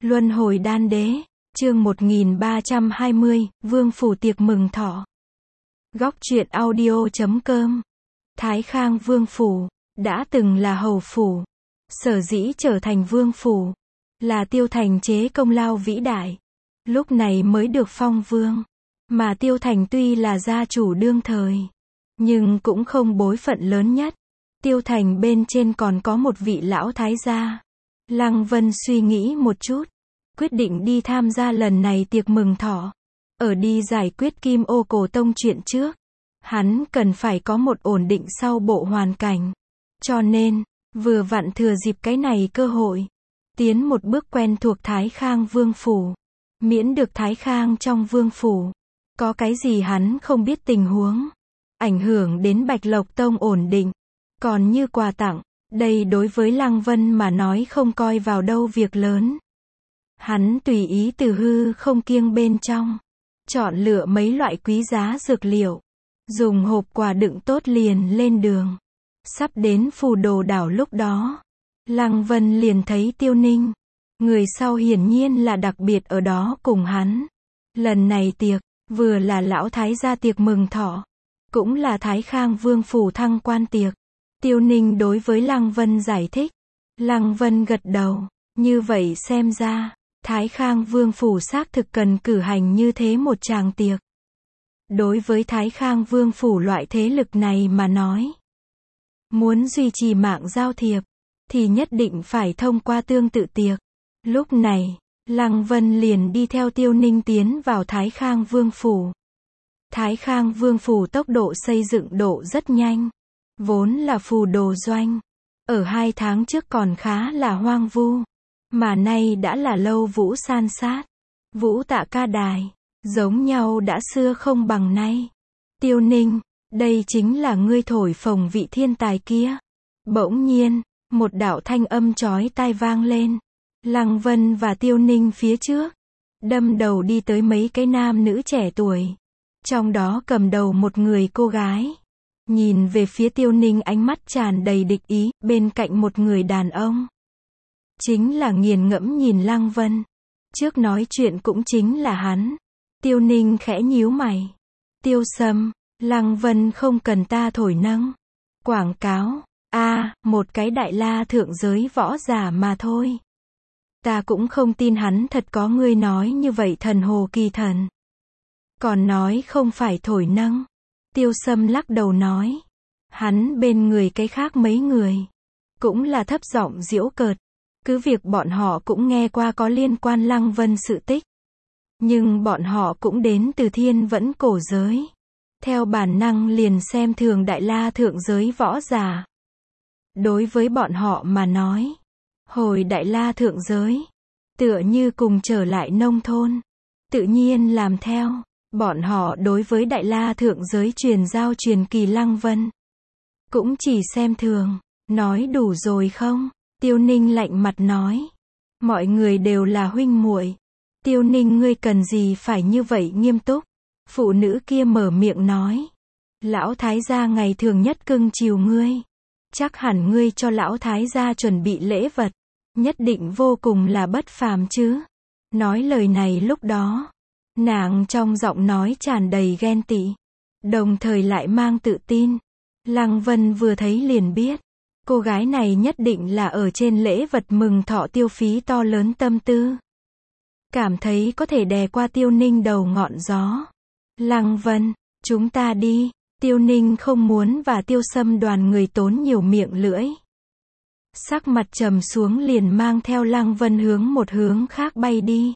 Luân hồi đan đế, chương 1320, Vương phủ tiệc mừng thọ. Góc truyện audio.com. Thái Khang Vương phủ, đã từng là hầu phủ. Sở dĩ trở thành vương phủ, là Tiêu Thành chế công lao vĩ đại. Lúc này mới được phong vương. Mà Tiêu Thành tuy là gia chủ đương thời, nhưng cũng không bối phận lớn nhất. Tiêu Thành bên trên còn có một vị lão thái gia. Lăng Vân suy nghĩ một chút, quyết định đi tham gia lần này tiệc mừng thọ. Ở đi giải quyết Kim Ô Cổ Tông chuyện trước, hắn cần phải có một ổn định sau bộ hoàn cảnh. Cho nên, vừa vặn thừa dịp cái này cơ hội, tiến một bước quen thuộc Thái Khang Vương phủ. Miễn được Thái Khang trong vương phủ, có cái gì hắn không biết tình huống, ảnh hưởng đến Bạch Lộc Tông ổn định. Còn như quà tặng, đây đối với Lăng Vân mà nói không coi vào đâu việc lớn. Hắn tùy ý từ hư không kiêng bên trong, chọn lựa mấy loại quý giá dược liệu, dùng hộp quà đựng tốt liền lên đường. Sắp đến Phù Đồ đảo lúc đó, Lăng Vân liền thấy Tiêu Ninh. Người sau hiển nhiên là đặc biệt ở đó cùng hắn. Lần này tiệc, vừa là lão thái gia tiệc mừng thọ, cũng là Thái Khang Vương phủ thăng quan tiệc. Tiêu Ninh đối với Lăng Vân giải thích. Lăng Vân gật đầu, như vậy xem ra, Thái Khang Vương phủ xác thực cần cử hành như thế một tràng tiệc. Đối với Thái Khang Vương phủ loại thế lực này mà nói, muốn duy trì mạng giao thiệp, thì nhất định phải thông qua tương tự tiệc. Lúc này, Lăng Vân liền đi theo Tiêu Ninh tiến vào Thái Khang Vương phủ. Thái Khang Vương phủ tốc độ xây dựng độ rất nhanh. Vốn là Phù Đồ doanh, ở 2 tháng trước còn khá là hoang vu, mà nay đã là lâu vũ san sát. Vũ Tạ ca đài, giống nhau đã xưa không bằng nay. Tiêu Ninh, đây chính là ngươi thổi phồng vị thiên tài kia. Bỗng nhiên, một đạo thanh âm chói tai vang lên. Lăng Vân và Tiêu Ninh phía trước, đâm đầu đi tới mấy cái nam nữ trẻ tuổi. Trong đó cầm đầu một người cô gái. Nhìn về phía Tiêu Ninh ánh mắt tràn đầy địch ý, bên cạnh một người đàn ông. Chính là nghiền ngẫm nhìn Lăng Vân. Trước nói chuyện cũng chính là hắn. Tiêu Ninh khẽ nhíu mày. Tiêu Sâm, Lăng Vân không cần ta thổi nâng quảng cáo. Một cái đại la thượng giới võ giả mà thôi. Ta cũng không tin hắn thật có ngươi nói như vậy thần hồ kỳ thần. Còn nói không phải thổi nâng. Tiêu Sâm lắc đầu nói. Hắn bên người cái khác mấy người, cũng là thấp giọng giễu cợt. Cứ việc bọn họ cũng nghe qua có liên quan Lăng Vân sự tích. Nhưng bọn họ cũng đến từ thiên vẫn cổ giới. Theo bản năng liền xem thường đại la thượng giới võ giả. Đối với bọn họ mà nói, hồi đại la thượng giới, tựa như cùng trở lại nông thôn. Tự nhiên làm theo. Bọn họ đối với đại la thượng giới truyền giao truyền kỳ Lăng Vân, cũng chỉ xem thường. Nói đủ rồi không? Tiêu Ninh lạnh mặt nói. Mọi người đều là huynh muội. Tiêu Ninh ngươi cần gì phải như vậy nghiêm túc? Phụ nữ kia mở miệng nói. Lão thái gia ngày thường nhất cưng chiều ngươi. Chắc hẳn ngươi cho lão thái gia chuẩn bị lễ vật. Nhất định vô cùng là bất phàm chứ. Nói lời này lúc đó, nàng trong giọng nói tràn đầy ghen tị, đồng thời lại mang tự tin. Lăng Vân vừa thấy liền biết, cô gái này nhất định là ở trên lễ vật mừng thọ tiêu phí to lớn tâm tư. Cảm thấy có thể đè qua Tiêu Ninh đầu ngọn gió. Lăng Vân, chúng ta đi. Tiêu Ninh không muốn và Tiêu Sâm đoàn người tốn nhiều miệng lưỡi. Sắc mặt trầm xuống liền mang theo Lăng Vân hướng một hướng khác bay đi.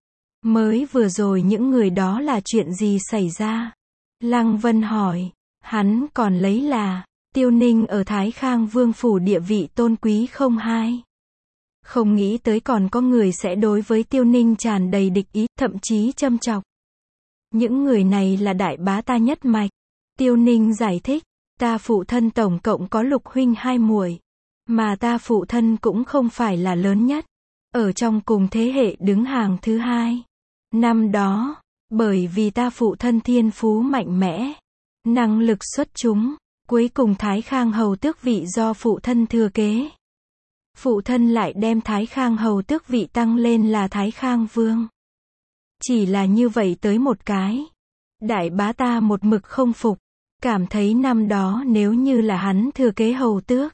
Mới vừa rồi những người đó là chuyện gì xảy ra? Lăng Vân hỏi. Hắn còn lấy là, Tiêu Ninh ở Thái Khang Vương phủ địa vị tôn quý không hai. Không nghĩ tới còn có người sẽ đối với Tiêu Ninh tràn đầy địch ý, thậm chí châm chọc. Những người này là đại bá ta nhất mạch. Tiêu Ninh giải thích. Ta phụ thân tổng cộng có Lục huynh 2 muội. Mà ta phụ thân cũng không phải là lớn nhất. Ở trong cùng thế hệ đứng hàng thứ 2. Năm đó, bởi vì ta phụ thân thiên phú mạnh mẽ, năng lực xuất chúng, cuối cùng Thái Khang hầu tước vị do phụ thân thừa kế. phụ thân lại đem Thái Khang hầu tước vị tăng lên là Thái Khang vương. Chỉ là như vậy tới một cái. Đại bá ta một mực không phục, cảm thấy năm đó nếu như là hắn thừa kế hầu tước,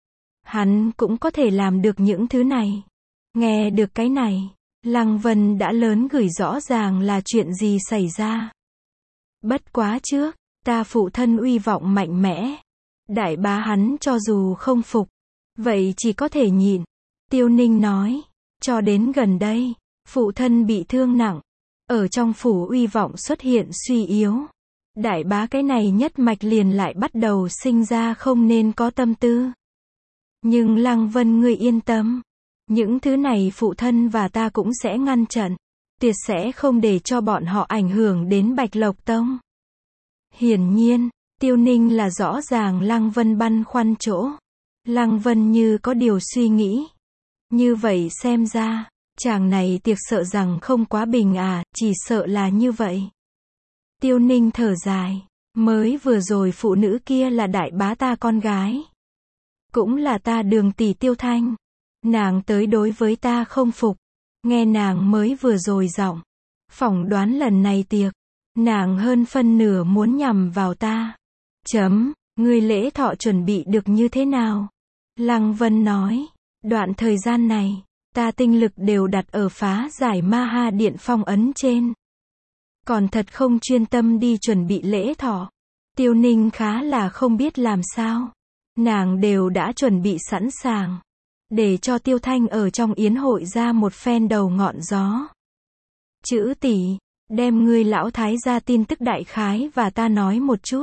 hắn cũng có thể làm được những thứ này. Nghe được cái này, Lăng Vân đã lớn gửi rõ ràng là chuyện gì xảy ra. Bất quá trước, ta phụ thân uy vọng mạnh mẽ. Đại bá hắn cho dù không phục, vậy chỉ có thể nhịn. Tiêu Ninh nói, cho đến gần đây, phụ thân bị thương nặng. Ở trong phủ uy vọng xuất hiện suy yếu. Đại bá cái này nhất mạch liền lại bắt đầu sinh ra không nên có tâm tư. Nhưng Lăng Vân ngươi yên tâm. Những thứ này phụ thân và ta cũng sẽ ngăn chặn. Tuyệt sẽ không để cho bọn họ ảnh hưởng đến Bạch Lộc Tông. Hiển nhiên, Tiêu Ninh là rõ ràng Lăng Vân băn khoăn chỗ. Lăng Vân như có điều suy nghĩ. Như vậy xem ra, chàng này tiệc sợ rằng không quá bình à, chỉ sợ là như vậy. Tiêu Ninh thở dài, mới vừa rồi phụ nữ kia là đại bá ta con gái. Cũng là ta Đường tỷ Tiêu Thanh. Nàng tới đối với ta không phục. Nghe nàng mới vừa rồi giọng. Phỏng đoán lần này tiệc, nàng hơn phân nửa muốn nhằm vào ta. Ngươi lễ thọ chuẩn bị được như thế nào? Lăng Vân nói, đoạn thời gian này, ta tinh lực đều đặt ở phá giải Ma Ha Điện phong ấn trên. Còn thật không chuyên tâm đi chuẩn bị lễ thọ. Tiêu Ninh khá là không biết làm sao. Nàng đều đã chuẩn bị sẵn sàng. Để cho Tiêu Thanh ở trong yến hội ra một phen đầu ngọn gió. Chữ tỷ, đem ngươi lão thái gia tin tức đại khái và ta nói một chút.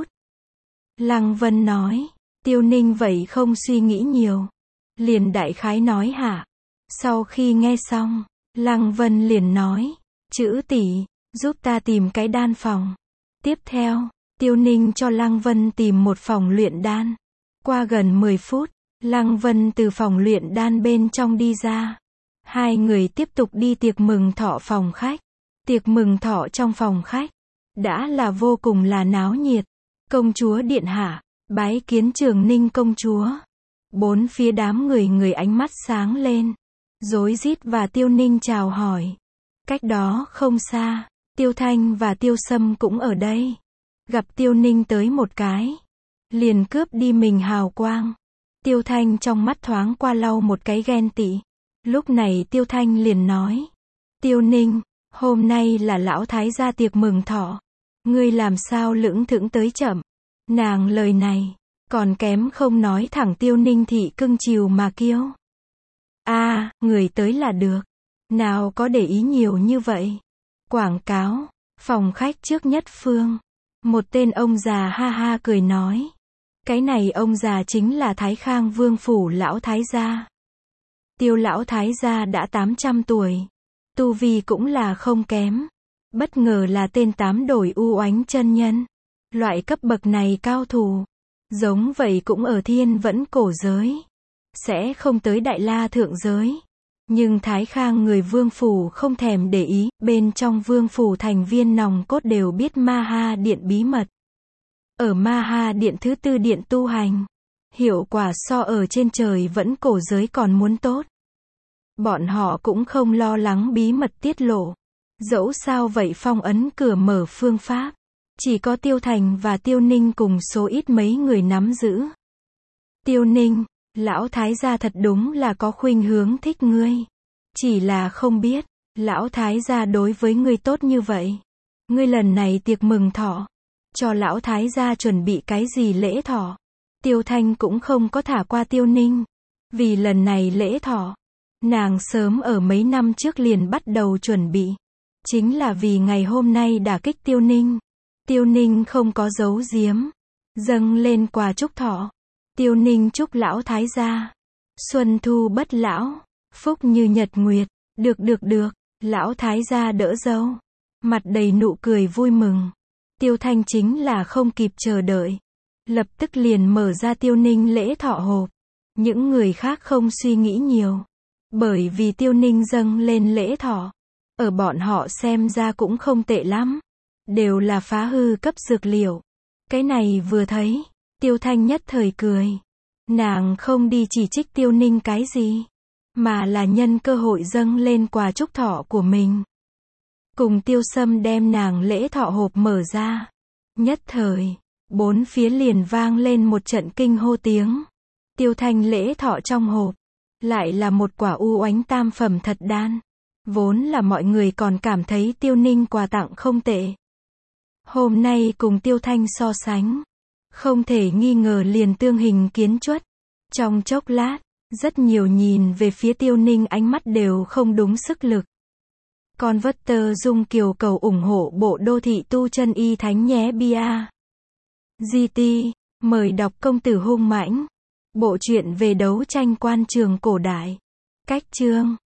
Lăng Vân nói, Tiêu Ninh vậy không suy nghĩ nhiều. Liền đại khái nói hả? Sau khi nghe xong, Lăng Vân liền nói, chữ tỷ, giúp ta tìm cái đan phòng. Tiếp theo, Tiêu Ninh cho Lăng Vân tìm một phòng luyện đan. Qua gần 10 phút, Lăng Vân từ phòng luyện đan bên trong đi ra. Hai người tiếp tục đi tiệc mừng thọ phòng khách. Tiệc mừng thọ trong phòng khách đã là vô cùng là náo nhiệt. Công chúa điện hạ, bái kiến Trường Ninh công chúa. Bốn phía đám người ánh mắt sáng lên, rối rít và Tiêu Ninh chào hỏi. Cách đó không xa, Tiêu Thanh và Tiêu Sâm cũng ở đây. Gặp Tiêu Ninh tới một cái, liền cướp đi mình hào quang. Tiêu Thanh trong mắt thoáng qua lau một cái ghen tị. Lúc này Tiêu Thanh liền nói, Tiêu Ninh, hôm nay là lão thái gia tiệc mừng thọ. Ngươi làm sao lững thững tới chậm? Nàng lời này, còn kém không nói thẳng Tiêu Ninh thị cưng chiều mà kiêu. Người tới là được. Nào có để ý nhiều như vậy. Quảng cáo, phòng khách trước nhất phương. Một tên ông già ha ha cười nói. Cái này ông già chính là Thái Khang Vương phủ lão thái gia. Tiêu lão thái gia đã 800 tuổi. Tu vi cũng là không kém. Bất ngờ là tên tám đổi u oánh chân nhân. Loại cấp bậc này cao thủ. Giống vậy cũng ở thiên vẫn cổ giới. Sẽ không tới Đại La thượng giới. Nhưng Thái Khang người vương phủ không thèm để ý. Bên trong vương phủ thành viên nòng cốt đều biết Ma Ha Điện bí mật. Ở Ma Ha Điện thứ tư điện tu hành. Hiệu quả so ở trên trời vẫn cổ giới còn muốn tốt. Bọn họ cũng không lo lắng bí mật tiết lộ. Dẫu sao vậy phong ấn cửa mở phương pháp. Chỉ có Tiêu Thành và Tiêu Ninh cùng số ít mấy người nắm giữ. Tiêu Ninh, lão thái gia thật đúng là có khuynh hướng thích ngươi. Chỉ là không biết, lão thái gia đối với ngươi tốt như vậy. Ngươi lần này tiệc mừng thọ, cho lão thái gia chuẩn bị cái gì lễ thọ? Tiêu Thanh cũng không có thả qua Tiêu Ninh. Vì lần này lễ thọ, nàng sớm ở mấy năm trước liền bắt đầu chuẩn bị. Chính là vì ngày hôm nay đả kích Tiêu Ninh. Tiêu Ninh không có giấu giếm. Dâng lên quà chúc thọ. Tiêu Ninh chúc lão thái gia. Xuân thu bất lão. Phúc như nhật nguyệt. Được. Lão thái gia đỡ dâu. Mặt đầy nụ cười vui mừng. Tiêu Thanh chính là không kịp chờ đợi. Lập tức liền mở ra Tiêu Ninh lễ thọ hộp. Những người khác không suy nghĩ nhiều. Bởi vì Tiêu Ninh dâng lên lễ thọ. Ở bọn họ xem ra cũng không tệ lắm. Đều là phá hư cấp dược liệu. Cái này vừa thấy, Tiêu Thanh nhất thời cười. Nàng không đi chỉ trích Tiêu Ninh cái gì, mà là nhân cơ hội dâng lên quà chúc thọ của mình. Cùng Tiêu Sâm đem nàng lễ thọ hộp mở ra. Nhất thời, bốn phía liền vang lên một trận kinh hô tiếng. Tiêu Thanh lễ thọ trong hộp, lại là một quả u oánh tam phẩm thật đan. Vốn là mọi người còn cảm thấy Tiêu Ninh quà tặng không tệ. Hôm nay cùng Tiêu Thanh so sánh, không thể nghi ngờ liền tương hình kiến chuất. Trong chốc lát, rất nhiều nhìn về phía Tiêu Ninh ánh mắt đều không đúng sức lực. Con vất tơ dung kiều cầu ủng hộ bộ đô thị tu chân y thánh nhé bia. GT, mời đọc Công tử hung mãnh. Bộ truyện về đấu tranh quan trường cổ đại. Cách chương